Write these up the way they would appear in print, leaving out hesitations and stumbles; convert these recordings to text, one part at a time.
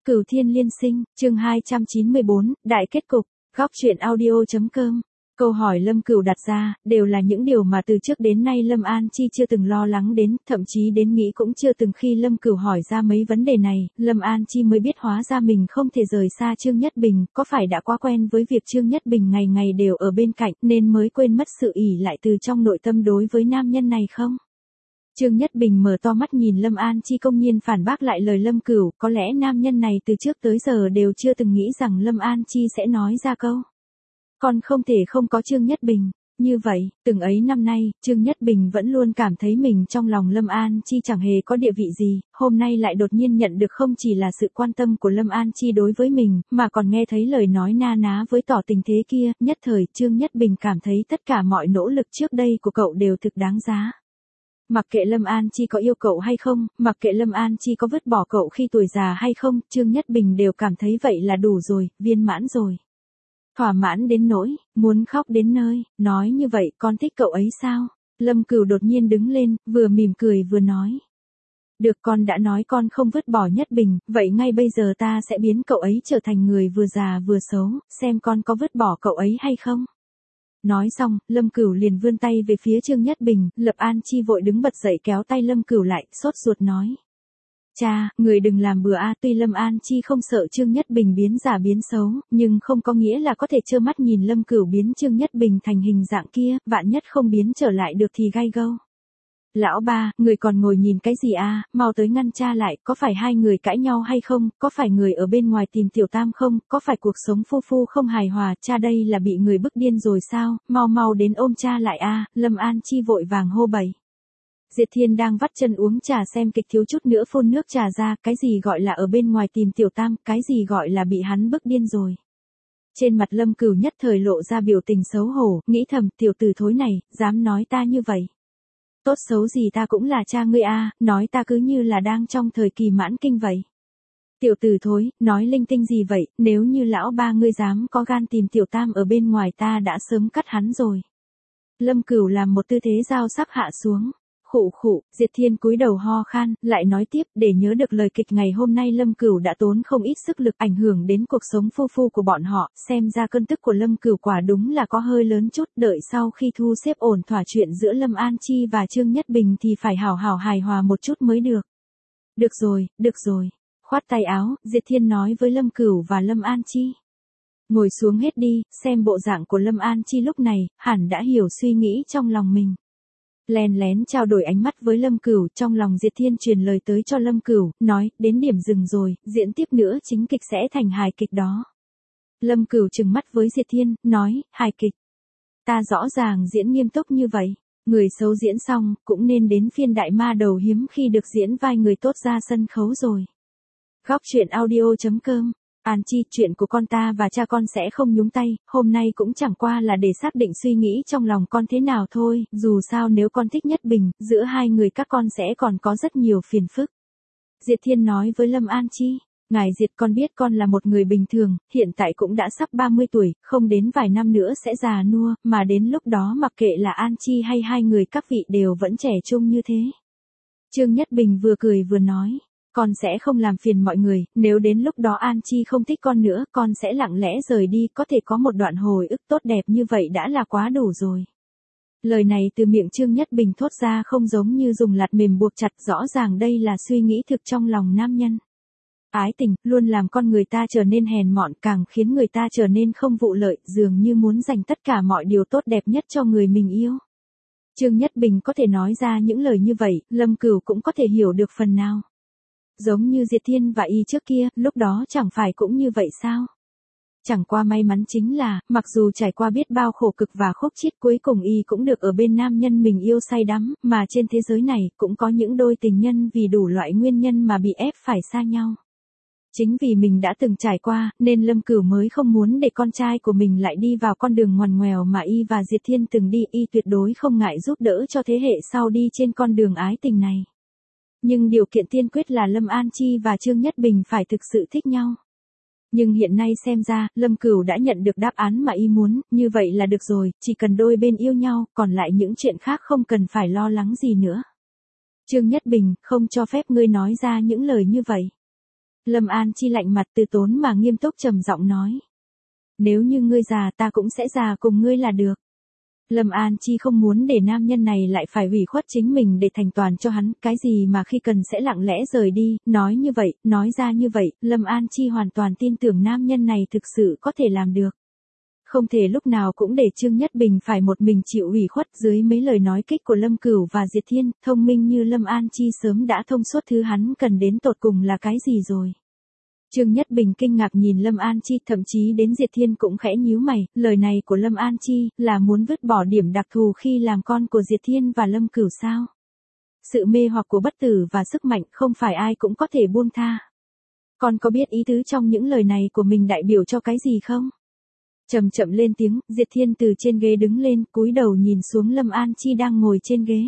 Cửu Thiên Liên Sinh, chương 294, Đại kết cục, góc truyện audio.com. Câu hỏi Lâm Cửu đặt ra, đều là những điều mà từ trước đến nay Lâm An Chi chưa từng lo lắng đến, thậm chí đến nghĩ cũng chưa từng. Khi Lâm Cửu hỏi ra mấy vấn đề này, Lâm An Chi mới biết hóa ra mình không thể rời xa Trương Nhất Bình, có phải đã quá quen với việc Trương Nhất Bình ngày ngày đều ở bên cạnh, nên mới quên mất sự ỷ lại từ trong nội tâm đối với nam nhân này không? Trương Nhất Bình mở to mắt nhìn Lâm An Chi, công nhiên phản bác lại lời Lâm Cửu, có lẽ nam nhân này từ trước tới giờ đều chưa từng nghĩ rằng Lâm An Chi sẽ nói ra câu "Con không thể không có Trương Nhất Bình". Như vậy, từng ấy năm nay, Trương Nhất Bình vẫn luôn cảm thấy mình trong lòng Lâm An Chi chẳng hề có địa vị gì, hôm nay lại đột nhiên nhận được không chỉ là sự quan tâm của Lâm An Chi đối với mình, mà còn nghe thấy lời nói na ná với tỏ tình thế kia, nhất thời Trương Nhất Bình cảm thấy tất cả mọi nỗ lực trước đây của cậu đều thực đáng giá. Mặc kệ Lâm An Chi có yêu cậu hay không, mặc kệ Lâm An Chi có vứt bỏ cậu khi tuổi già hay không, Trương Nhất Bình đều cảm thấy vậy là đủ rồi, viên mãn rồi. Thỏa mãn đến nỗi, muốn khóc đến nơi, nói như vậy con thích cậu ấy sao? Lâm Cửu đột nhiên đứng lên, vừa mỉm cười vừa nói. Được, con đã nói con không vứt bỏ Nhất Bình, vậy ngay bây giờ ta sẽ biến cậu ấy trở thành người vừa già vừa xấu, xem con có vứt bỏ cậu ấy hay không? Nói xong, Lâm Cửu liền vươn tay về phía Trương Nhất Bình, Lâm An Chi vội đứng bật dậy kéo tay Lâm Cửu lại, sốt ruột nói. Cha, người đừng làm bừa a. Tuy Lâm An Chi không sợ Trương Nhất Bình biến già biến xấu, nhưng không có nghĩa là có thể trơ mắt nhìn Lâm Cửu biến Trương Nhất Bình thành hình dạng kia, vạn nhất không biến trở lại được thì gai gâu. Lão ba, người còn ngồi nhìn cái gì a, mau tới ngăn cha lại, có phải hai người cãi nhau hay không, có phải người ở bên ngoài tìm tiểu tam không, có phải cuộc sống phu phu không hài hòa, cha đây là bị người bức điên rồi sao, mau mau đến ôm cha lại a. Lâm An Chi vội vàng hô bày. Diệt Thiên đang vắt chân uống trà xem kịch thiếu chút nữa phun nước trà ra, cái gì gọi là ở bên ngoài tìm tiểu tam, cái gì gọi là bị hắn bức điên rồi. Trên mặt Lâm Cửu nhất thời lộ ra biểu tình xấu hổ, nghĩ thầm, tiểu tử thối này, dám nói ta như vậy. Tốt xấu gì ta cũng là cha ngươi a, nói ta cứ như là đang trong thời kỳ mãn kinh vậy. Tiểu tử thối, nói linh tinh gì vậy, nếu như lão ba ngươi dám có gan tìm tiểu tam ở bên ngoài ta đã sớm cắt hắn rồi. Lâm Cửu làm một tư thế dao sắc hạ xuống. Khụ khụ, Diệt Thiên cúi đầu ho khan, lại nói tiếp, để nhớ được lời kịch ngày hôm nay Lâm Cửu đã tốn không ít sức lực ảnh hưởng đến cuộc sống phu phu của bọn họ, xem ra cơn tức của Lâm Cửu quả đúng là có hơi lớn chút, đợi sau khi thu xếp ổn thỏa chuyện giữa Lâm An Chi và Trương Nhất Bình thì phải hảo hảo hài hòa một chút mới được. Được rồi, khoát tay áo, Diệt Thiên nói với Lâm Cửu và Lâm An Chi. Ngồi xuống hết đi, xem bộ dạng của Lâm An Chi lúc này, hẳn đã hiểu suy nghĩ trong lòng mình. Lén lén trao đổi ánh mắt với Lâm Cửu, trong lòng Diệt Thiên truyền lời tới cho Lâm Cửu, nói, đến điểm dừng rồi, diễn tiếp nữa chính kịch sẽ thành hài kịch đó. Lâm Cửu trừng mắt với Diệt Thiên, nói, hài kịch. Ta rõ ràng diễn nghiêm túc như vậy, người xấu diễn xong, cũng nên đến phiên đại ma đầu hiếm khi được diễn vai người tốt ra sân khấu rồi. Góc truyện audio.com. An Chi, chuyện của con ta và cha con sẽ không nhúng tay, hôm nay cũng chẳng qua là để xác định suy nghĩ trong lòng con thế nào thôi, dù sao nếu con thích Nhất Bình, giữa hai người các con sẽ còn có rất nhiều phiền phức. Diệt Thiên nói với Lâm An Chi, ngài Diệt, con biết con là một người bình thường, hiện tại cũng đã sắp 30 tuổi, không đến vài năm nữa sẽ già nua, mà đến lúc đó mặc kệ là An Chi hay hai người các vị đều vẫn trẻ trung như thế. Trương Nhất Bình vừa cười vừa nói. Con sẽ không làm phiền mọi người, nếu đến lúc đó An Chi không thích con nữa, con sẽ lặng lẽ rời đi, có thể có một đoạn hồi ức tốt đẹp như vậy đã là quá đủ rồi. Lời này từ miệng Trương Nhất Bình thốt ra không giống như dùng lạt mềm buộc chặt, rõ ràng đây là suy nghĩ thực trong lòng nam nhân. Ái tình, luôn làm con người ta trở nên hèn mọn, càng khiến người ta trở nên không vụ lợi, dường như muốn dành tất cả mọi điều tốt đẹp nhất cho người mình yêu. Trương Nhất Bình có thể nói ra những lời như vậy, Lâm Cửu cũng có thể hiểu được phần nào. Giống như Diệt Thiên và y trước kia, lúc đó chẳng phải cũng như vậy sao? Chẳng qua may mắn chính là, mặc dù trải qua biết bao khổ cực và khúc chiết, cuối cùng y cũng được ở bên nam nhân mình yêu say đắm, mà trên thế giới này cũng có những đôi tình nhân vì đủ loại nguyên nhân mà bị ép phải xa nhau. Chính vì mình đã từng trải qua, nên Lâm Cửu mới không muốn để con trai của mình lại đi vào con đường ngoằn ngoèo mà y và Diệt Thiên từng đi, y tuyệt đối không ngại giúp đỡ cho thế hệ sau đi trên con đường ái tình này. Nhưng điều kiện tiên quyết là Lâm An Chi và Trương Nhất Bình phải thực sự thích nhau. Nhưng hiện nay xem ra, Lâm Cửu đã nhận được đáp án mà y muốn, như vậy là được rồi, chỉ cần đôi bên yêu nhau, còn lại những chuyện khác không cần phải lo lắng gì nữa. Trương Nhất Bình, không cho phép ngươi nói ra những lời như vậy. Lâm An Chi lạnh mặt từ tốn mà nghiêm túc trầm giọng nói. Nếu như ngươi già ta cũng sẽ già cùng ngươi là được. Lâm An Chi không muốn để nam nhân này lại phải ủy khuất chính mình để thành toàn cho hắn, cái gì mà khi cần sẽ lặng lẽ rời đi, nói như vậy, nói ra như vậy, Lâm An Chi hoàn toàn tin tưởng nam nhân này thực sự có thể làm được. Không thể lúc nào cũng để Trương Nhất Bình phải một mình chịu ủy khuất dưới mấy lời nói kích của Lâm Cửu và Diệt Thiên, thông minh như Lâm An Chi sớm đã thông suốt thứ hắn cần đến tột cùng là cái gì rồi. Trương Nhất Bình kinh ngạc nhìn Lâm An Chi, thậm chí đến Diệt Thiên cũng khẽ nhíu mày, lời này của Lâm An Chi là muốn vứt bỏ điểm đặc thù khi làm con của Diệt Thiên và Lâm Cửu sao? Sự mê hoặc của bất tử và sức mạnh không phải ai cũng có thể buông tha. Con có biết ý tứ trong những lời này của mình đại biểu cho cái gì không? Chậm chậm lên tiếng, Diệt Thiên từ trên ghế đứng lên, cúi đầu nhìn xuống Lâm An Chi đang ngồi trên ghế.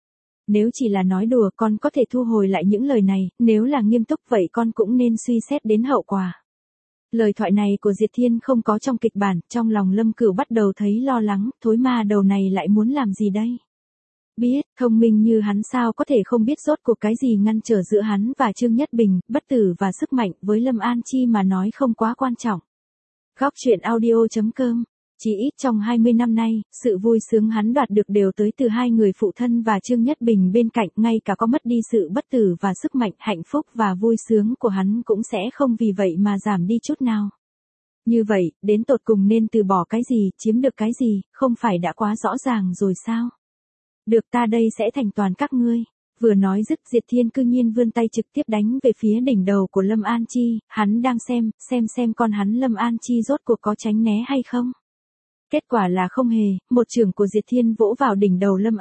Nếu chỉ là nói đùa con có thể thu hồi lại những lời này, nếu là nghiêm túc vậy con cũng nên suy xét đến hậu quả. Lời thoại này của Diệt Thiên không có trong kịch bản, trong lòng Lâm Cửu bắt đầu thấy lo lắng, thối ma đầu này lại muốn làm gì đây? Biết, thông minh như hắn sao có thể không biết rốt cuộc cái gì ngăn trở giữa hắn và Trương Nhất Bình, bất tử và sức mạnh với Lâm An Chi mà nói không quá quan trọng. Góc truyện audio.com. Chỉ ít trong 20 năm nay, sự vui sướng hắn đoạt được đều tới từ hai người phụ thân và Trương Nhất Bình bên cạnh, ngay cả có mất đi sự bất tử và sức mạnh, hạnh phúc và vui sướng của hắn cũng sẽ không vì vậy mà giảm đi chút nào. Như vậy, đến tột cùng nên từ bỏ cái gì, chiếm được cái gì, không phải đã quá rõ ràng rồi sao? Được, ta đây sẽ thành toàn các ngươi. Vừa nói dứt, Diệt Thiên cư nhiên vươn tay trực tiếp đánh về phía đỉnh đầu của Lâm An Chi, hắn đang xem con hắn Lâm An Chi rốt cuộc có tránh né hay không. Kết quả là không hề, một chưởng của Diệt Thiên vỗ vào đỉnh đầu Lâm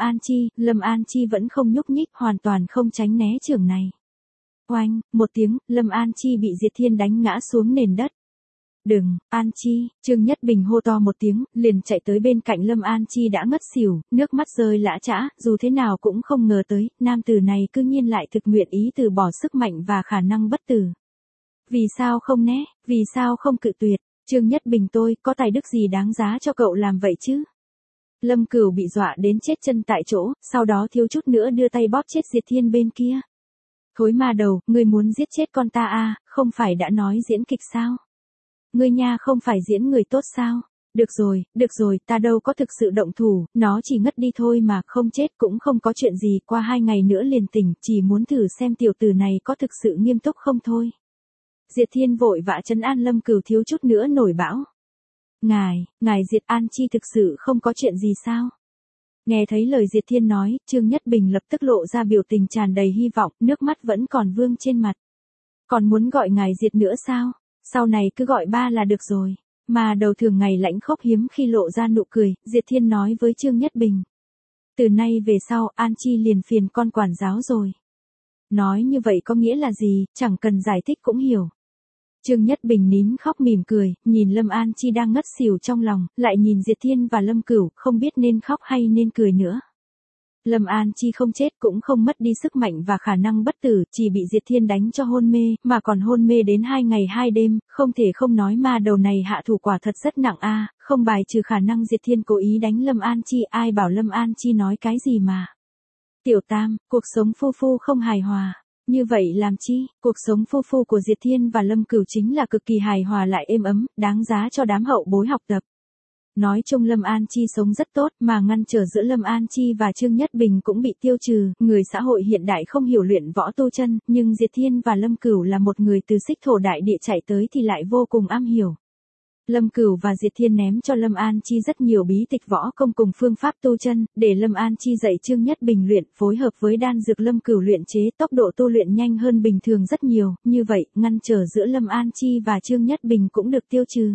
An Chi vẫn không nhúc nhích, hoàn toàn không tránh né chưởng này. Oanh, một tiếng, Lâm An Chi bị Diệt Thiên đánh ngã xuống nền đất. Đừng, An Chi, Trương Nhất Bình hô to một tiếng, liền chạy tới bên cạnh Lâm An Chi đã ngất xỉu, nước mắt rơi lã chã, dù thế nào cũng không ngờ tới, nam tử này cư nhiên lại thực nguyện ý từ bỏ sức mạnh và khả năng bất tử. Vì sao không né, vì sao không cự tuyệt, Trương Nhất Bình tôi, có tài đức gì đáng giá cho cậu làm vậy chứ? Lâm Cửu bị dọa đến chết chân tại chỗ, sau đó thiếu chút nữa đưa tay bóp chết Diệt Thiên bên kia. Thối ma đầu, ngươi muốn giết chết con ta à, không phải đã nói diễn kịch sao? Ngươi nha không phải diễn người tốt sao? Được rồi, ta đâu có thực sự động thủ, nó chỉ ngất đi thôi mà, không chết cũng không có chuyện gì, qua 2 ngày nữa liền tỉnh, chỉ muốn thử xem tiểu tử này có thực sự nghiêm túc không thôi. Diệt Thiên vội vã trấn an Lâm Cửu thiếu chút nữa nổi bão. Ngài Diệt An Chi thực sự không có chuyện gì sao? Nghe thấy lời Diệt Thiên nói, Trương Nhất Bình lập tức lộ ra biểu tình tràn đầy hy vọng, nước mắt vẫn còn vương trên mặt. Còn muốn gọi ngài Diệt nữa sao? Sau này cứ gọi ba là được rồi. Mà đầu thường ngày lãnh khốc hiếm khi lộ ra nụ cười, Diệt Thiên nói với Trương Nhất Bình. Từ nay về sau, An Chi liền phiền con quản giáo rồi. Nói như vậy có nghĩa là gì, chẳng cần giải thích cũng hiểu. Trương Nhất Bình nín khóc mỉm cười, nhìn Lâm An Chi đang ngất xỉu trong lòng, lại nhìn Diệt Thiên và Lâm Cửu, không biết nên khóc hay nên cười nữa. Lâm An Chi không chết cũng không mất đi sức mạnh và khả năng bất tử, chỉ bị Diệt Thiên đánh cho hôn mê, mà còn hôn mê đến 2 ngày 2 đêm, không thể không nói ma đầu này hạ thủ quả thật rất nặng a, không bài trừ khả năng Diệt Thiên cố ý đánh Lâm An Chi, ai bảo Lâm An Chi nói cái gì mà. Tiểu Tam, cuộc sống phu phu không hài hòa. Như vậy làm chi, cuộc sống phu phu của Diệt Thiên và Lâm Cửu chính là cực kỳ hài hòa lại êm ấm, đáng giá cho đám hậu bối học tập. Nói chung Lâm An Chi sống rất tốt, mà ngăn trở giữa Lâm An Chi và Trương Nhất Bình cũng bị tiêu trừ, người xã hội hiện đại không hiểu luyện võ tu chân, nhưng Diệt Thiên và Lâm Cửu là một người từ Xích Thổ đại địa chạy tới thì lại vô cùng am hiểu. Lâm Cửu và Diệt Thiên ném cho Lâm An Chi rất nhiều bí tịch võ công cùng phương pháp tu chân, để Lâm An Chi dạy Trương Nhất Bình luyện, phối hợp với đan dược Lâm Cửu luyện chế, tốc độ tu luyện nhanh hơn bình thường rất nhiều, như vậy, ngăn trở giữa Lâm An Chi và Trương Nhất Bình cũng được tiêu trừ.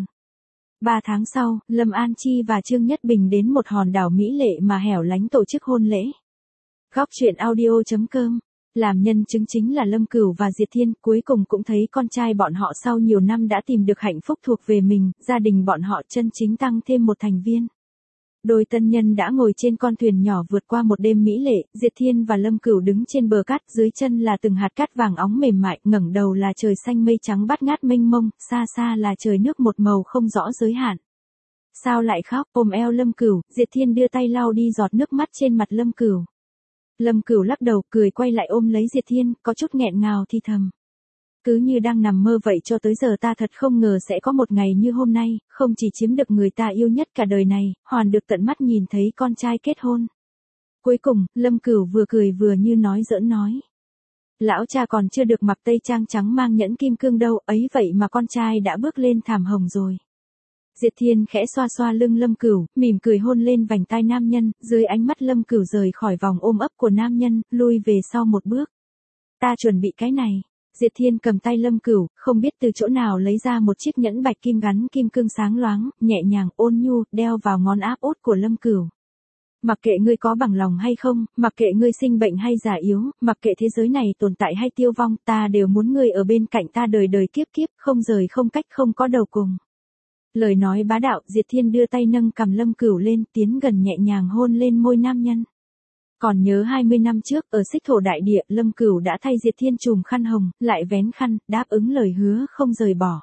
3 tháng sau, Lâm An Chi và Trương Nhất Bình đến một hòn đảo mỹ lệ mà hẻo lánh tổ chức hôn lễ. Góc truyện audio.com. Làm nhân chứng chính là Lâm Cửu và Diệt Thiên, cuối cùng cũng thấy con trai bọn họ sau nhiều năm đã tìm được hạnh phúc thuộc về mình, gia đình bọn họ chân chính tăng thêm một thành viên. Đôi tân nhân đã ngồi trên con thuyền nhỏ vượt qua một đêm mỹ lệ, Diệt Thiên và Lâm Cửu đứng trên bờ cát, dưới chân là từng hạt cát vàng óng mềm mại, ngẩng đầu là trời xanh mây trắng bát ngát mênh mông, xa xa là trời nước một màu không rõ giới hạn. Sao lại khóc, ôm eo Lâm Cửu, Diệt Thiên đưa tay lau đi giọt nước mắt trên mặt Lâm Cửu. Lâm Cửu lắc đầu, cười quay lại ôm lấy Diệt Thiên, có chút nghẹn ngào thì thầm. Cứ như đang nằm mơ vậy cho tới giờ ta thật không ngờ sẽ có một ngày như hôm nay, không chỉ chiếm được người ta yêu nhất cả đời này, hoàn được tận mắt nhìn thấy con trai kết hôn. Cuối cùng, Lâm Cửu vừa cười vừa như nói giỡn nói. Lão cha còn chưa được mặc tây trang trắng mang nhẫn kim cương đâu, ấy vậy mà con trai đã bước lên thảm hồng rồi. Diệt Thiên khẽ xoa xoa lưng Lâm Cửu, mỉm cười hôn lên vành tai nam nhân, dưới ánh mắt Lâm Cửu rời khỏi vòng ôm ấp của nam nhân, lui về sau một bước. Ta chuẩn bị cái này. Diệt Thiên cầm tay Lâm Cửu, không biết từ chỗ nào lấy ra một chiếc nhẫn bạch kim gắn kim cương sáng loáng, nhẹ nhàng ôn nhu, đeo vào ngón áp út của Lâm Cửu. Mặc kệ ngươi có bằng lòng hay không, mặc kệ ngươi sinh bệnh hay già yếu, mặc kệ thế giới này tồn tại hay tiêu vong, ta đều muốn ngươi ở bên cạnh ta đời đời kiếp kiếp, không rời không cách không có đầu cùng. Lời nói bá đạo, Diệt Thiên đưa tay nâng cằm Lâm Cửu lên, tiến gần nhẹ nhàng hôn lên môi nam nhân. Còn nhớ 20 năm trước, ở Xích Thổ Đại Địa, Lâm Cửu đã thay Diệt Thiên trùm khăn hồng, lại vén khăn, đáp ứng lời hứa không rời bỏ.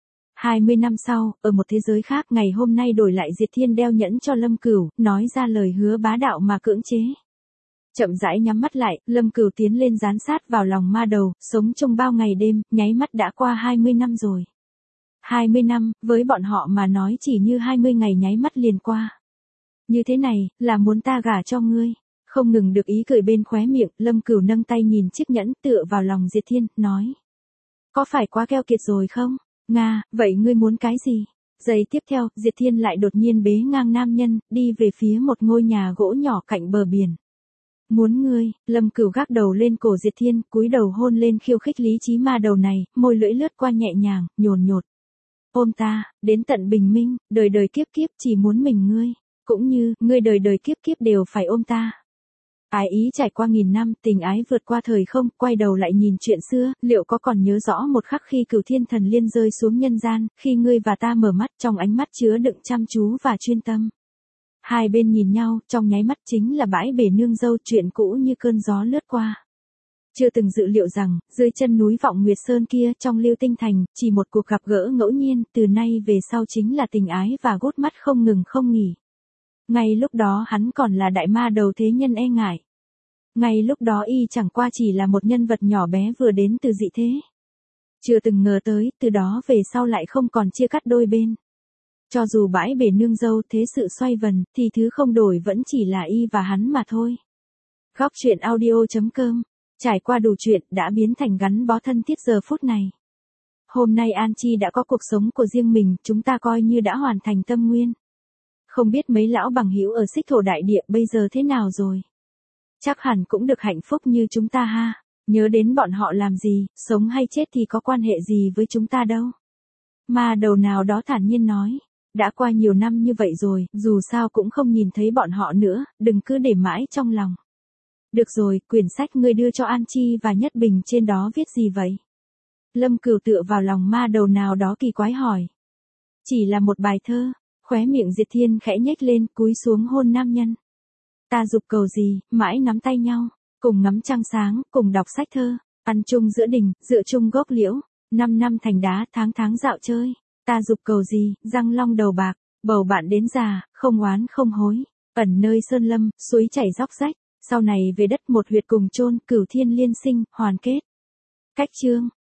20 năm sau, ở một thế giới khác, ngày hôm nay đổi lại Diệt Thiên đeo nhẫn cho Lâm Cửu, nói ra lời hứa bá đạo mà cưỡng chế. Chậm rãi nhắm mắt lại, Lâm Cửu tiến lên dán sát vào lòng ma đầu, sống trong bao ngày đêm, nháy mắt đã qua 20 năm rồi. 20 năm, với bọn họ mà nói chỉ như 20 ngày nháy mắt liền qua. Như thế này, là muốn ta gả cho ngươi. Không ngừng được ý cười bên khóe miệng, Lâm Cửu nâng tay nhìn chiếc nhẫn tựa vào lòng Diệt Thiên, nói. Có phải quá keo kiệt rồi không? Nga, vậy ngươi muốn cái gì? Giây tiếp theo, Diệt Thiên lại đột nhiên bế ngang nam nhân, đi về phía một ngôi nhà gỗ nhỏ cạnh bờ biển. Muốn ngươi, Lâm Cửu gác đầu lên cổ Diệt Thiên, cúi đầu hôn lên khiêu khích lý trí ma đầu này, môi lưỡi lướt qua nhẹ nhàng, nhồn nhột. Ôm ta, đến tận bình minh, đời đời kiếp kiếp chỉ muốn mình ngươi, cũng như, ngươi đời đời kiếp kiếp đều phải ôm ta. Ái ý trải qua nghìn năm, tình ái vượt qua thời không, quay đầu lại nhìn chuyện xưa, liệu có còn nhớ rõ một khắc khi Cửu Thiên Thần Liên rơi xuống nhân gian, khi ngươi và ta mở mắt, trong ánh mắt chứa đựng chăm chú và chuyên tâm. Hai bên nhìn nhau, trong nháy mắt chính là bãi bể nương dâu, chuyện cũ như cơn gió lướt qua. Chưa từng dự liệu rằng, dưới chân núi Vọng Nguyệt Sơn kia, trong Lưu Tinh Thành, chỉ một cuộc gặp gỡ ngẫu nhiên, từ nay về sau chính là tình ái và gút mắt không ngừng không nghỉ. Ngay lúc đó hắn còn là đại ma đầu thế nhân e ngại. Ngay lúc đó y chẳng qua chỉ là một nhân vật nhỏ bé vừa đến từ dị thế. Chưa từng ngờ tới, từ đó về sau lại không còn chia cắt đôi bên. Cho dù bãi bể nương dâu thế sự xoay vần, thì thứ không đổi vẫn chỉ là y và hắn mà thôi. Góc truyện audio.com. Trải qua đủ chuyện đã biến thành gắn bó thân thiết giờ phút này. Hôm nay An Chi đã có cuộc sống của riêng mình, chúng ta coi như đã hoàn thành tâm nguyên. Không biết mấy lão bằng hữu ở Xích Thổ Đại Địa bây giờ thế nào rồi? Chắc hẳn cũng được hạnh phúc như chúng ta ha. Nhớ đến bọn họ làm gì, sống hay chết thì có quan hệ gì với chúng ta đâu. Ma đầu nào đó thản nhiên nói. Đã qua nhiều năm như vậy rồi, dù sao cũng không nhìn thấy bọn họ nữa, đừng cứ để mãi trong lòng. Được rồi, quyển sách ngươi đưa cho An Chi và Nhất Bình trên đó viết gì vậy? Lâm Cửu tựa vào lòng ma đầu nào đó kỳ quái hỏi. Chỉ là một bài thơ. Khóe miệng Diệt Thiên khẽ nhếch lên, cúi xuống hôn nam nhân. Ta dục cầu gì, mãi nắm tay nhau, cùng ngắm trăng sáng, cùng đọc sách thơ, ăn chung giữa đình, dựa chung gốc liễu, 5 năm thành đá, tháng tháng dạo chơi. Ta dục cầu gì, răng long đầu bạc, bầu bạn đến già, không oán không hối, ẩn nơi sơn lâm, suối chảy róc rách, sau này về đất một huyệt cùng chôn, Cửu Thiên liên sinh, hoàn kết. Cách chương